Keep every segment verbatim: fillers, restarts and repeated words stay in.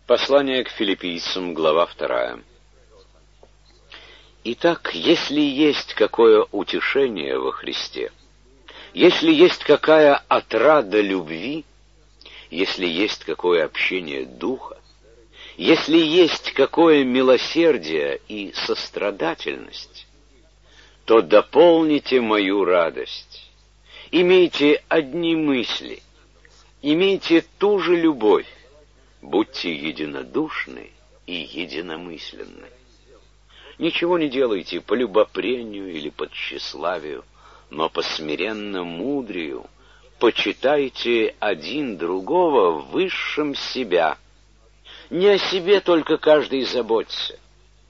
Послание к филиппийцам, глава вторая. Итак, если есть какое утешение во Христе, если есть какая отрада любви, если есть какое общение духа, если есть какое милосердие и сострадательность, то дополните мою радость. Имейте одни мысли, имейте ту же любовь, будьте единодушны и единомысленны. Ничего не делайте по любопрению или по тщеславию, но по смиренно-мудрию почитайте один другого высшим себя. Не о себе только каждый заботится,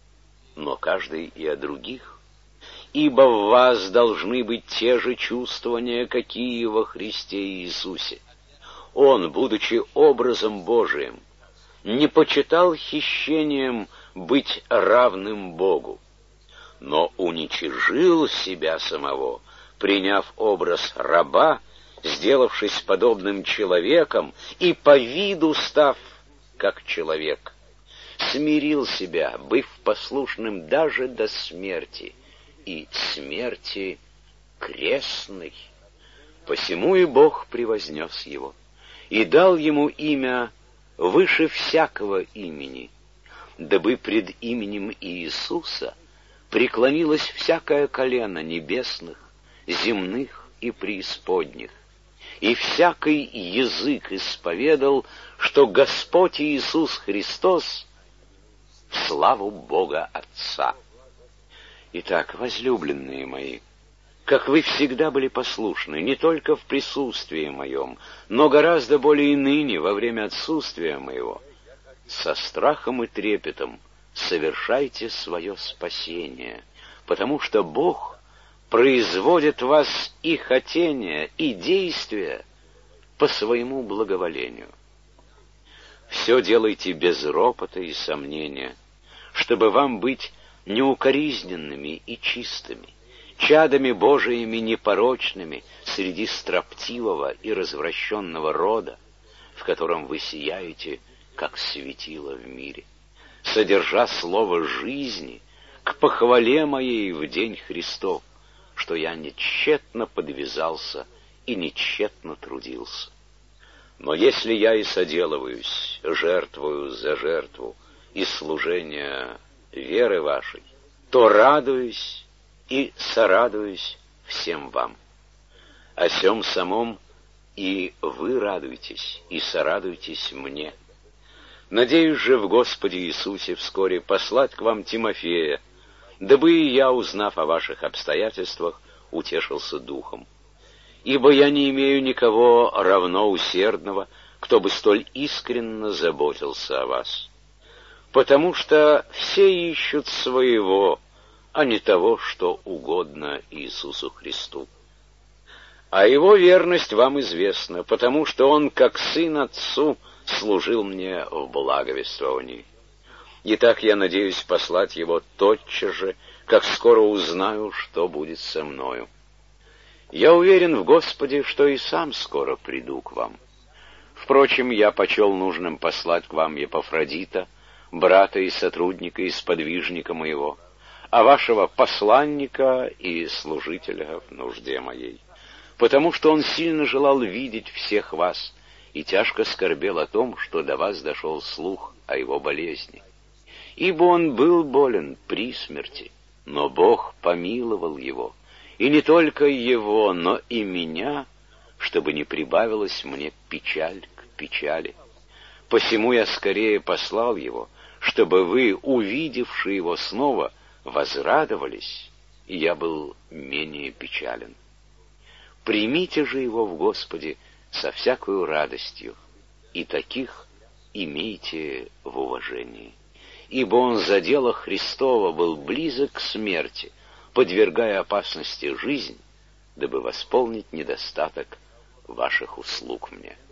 но каждый и о других. Ибо в вас должны быть те же чувствования, какие во Христе Иисусе. Он, будучи образом Божиим, не почитал хищением быть равным Богу, но уничижил себя самого, приняв образ раба, сделавшись подобным человеком и по виду став как человек. Смирил себя, быв послушным даже до смерти, и смерти крестной. Посему и Бог превознес его, и дал ему имя выше всякого имени, дабы пред именем Иисуса преклонилось всякое колено небесных, земных и преисподних, и всякий язык исповедал, что Господь Иисус Христос в славу Бога Отца. Итак, возлюбленные мои, как вы всегда были послушны, не только в присутствии моем, но гораздо более и ныне, во время отсутствия моего, со страхом и трепетом совершайте свое спасение, потому что Бог производит в вас и хотение, и действия по своему благоволению. Все делайте без ропота и сомнения, чтобы вам быть неукоризненными и чистыми, чадами Божиими непорочными среди строптивого и развращенного рода, в котором вы сияете, как светило в мире, содержа слово жизни к похвале моей в день Христов, что я не тщетно подвязался и не тщетно трудился. Но если я и соделываюсь, жертвую за жертву и служение веры вашей, то радуюсь и сорадуюсь всем вам. О сем самом и вы радуйтесь, и сорадуйтесь мне. Надеюсь же в Господе Иисусе вскоре послать к вам Тимофея, дабы и я, узнав о ваших обстоятельствах, утешился духом. Ибо я не имею никого равно усердного, кто бы столь искренно заботился о вас. Потому что все ищут своего, а не того, что угодно Иисусу Христу. А его верность вам известна, потому что он, как сын отцу, служил мне в благовествовании. Итак, я надеюсь послать его тотчас же, как скоро узнаю, что будет со мною. Я уверен в Господе, что и сам скоро приду к вам. Впрочем, я почел нужным послать к вам Епафродита, брата и сотрудника и сподвижника моего, а вашего посланника и служителя в нужде моей, потому что он сильно желал видеть всех вас и тяжко скорбел о том, что до вас дошел слух о его болезни. Ибо он был болен при смерти, но Бог помиловал его, и не только его, но и меня, чтобы не прибавилась мне печаль к печали. Посему я скорее послал его, чтобы вы, увидевши его снова, возрадовались, и я был менее печален. Примите же его в Господе со всякою радостью, и таких имейте в уважении. Ибо он за дело Христова был близок к смерти, подвергая опасности жизнь, дабы восполнить недостаток ваших услуг мне.